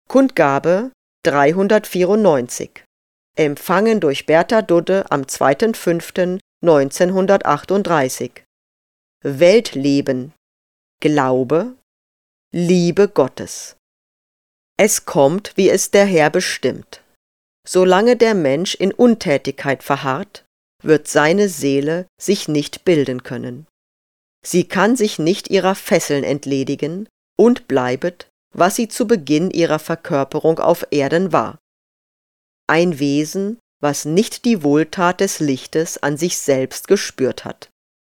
Kundgabe 394. Empfangen durch Bertha Dudde am 2.5.1938. Weltleben, Glaube, Liebe Gottes. Es kommt, wie es der Herr bestimmt. Solange der Mensch in Untätigkeit verharrt, wird seine Seele sich nicht bilden können. Sie kann sich nicht ihrer Fesseln entledigen und bleibet, was sie zu Beginn ihrer Verkörperung auf Erden war. Ein Wesen, was nicht die Wohltat des Lichtes an sich selbst gespürt hat.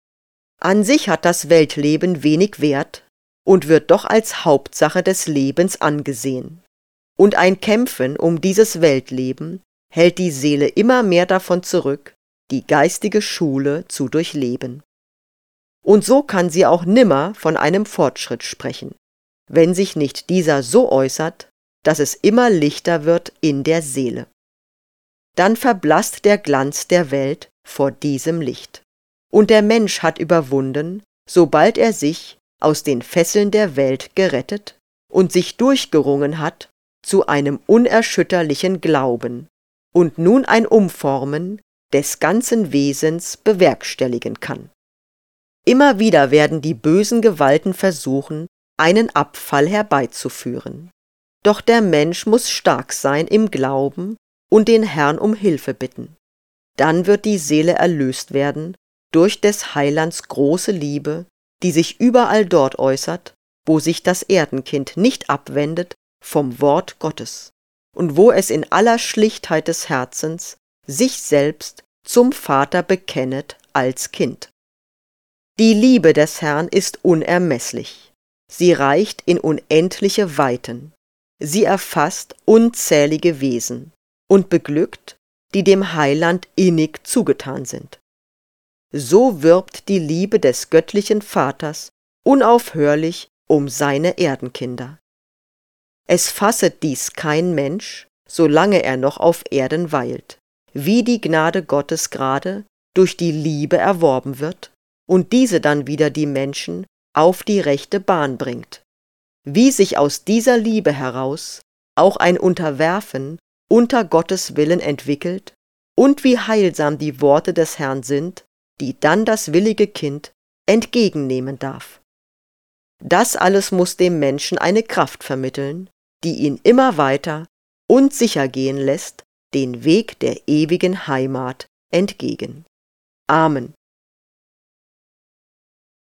An sich hat das Weltleben wenig Wert und wird doch als Hauptsache des Lebens angesehen. Und ein Kämpfen um dieses Weltleben hält die Seele immer mehr davon zurück, die geistige Schule zu durchleben. Und so kann sie auch nimmer von einem Fortschritt sprechen, wenn sich nicht dieser so äußert, dass es immer lichter wird in der Seele. Dann verblasst der Glanz der Welt vor diesem Licht. Und der Mensch hat überwunden, sobald er sich aus den Fesseln der Welt gerettet und sich durchgerungen hat zu einem unerschütterlichen Glauben und nun ein Umformen des ganzen Wesens bewerkstelligen kann. Immer wieder werden die bösen Gewalten versuchen, einen Abfall herbeizuführen. Doch der Mensch muss stark sein im Glauben und den Herrn um Hilfe bitten. Dann wird die Seele erlöst werden durch des Heilands große Liebe, die sich überall dort äußert, wo sich das Erdenkind nicht abwendet vom Wort Gottes und wo es in aller Schlichtheit des Herzens sich selbst zum Vater bekennet als Kind. Die Liebe des Herrn ist unermesslich. Sie reicht in unendliche Weiten. Sie erfasst unzählige Wesen und beglückt, die dem Heiland innig zugetan sind. So wirbt die Liebe des göttlichen Vaters unaufhörlich um seine Erdenkinder. Es fasset dies kein Mensch, solange er noch auf Erden weilt, wie die Gnade Gottes gerade durch die Liebe erworben wird und diese dann wieder die Menschen auf die rechte Bahn bringt. Wie sich aus dieser Liebe heraus auch ein Unterwerfen unter Gottes Willen entwickelt und wie heilsam die Worte des Herrn sind, die dann das willige Kind entgegennehmen darf. Das alles muss dem Menschen eine Kraft vermitteln, die ihn immer weiter und sicher gehen lässt, den Weg der ewigen Heimat entgegen. Amen.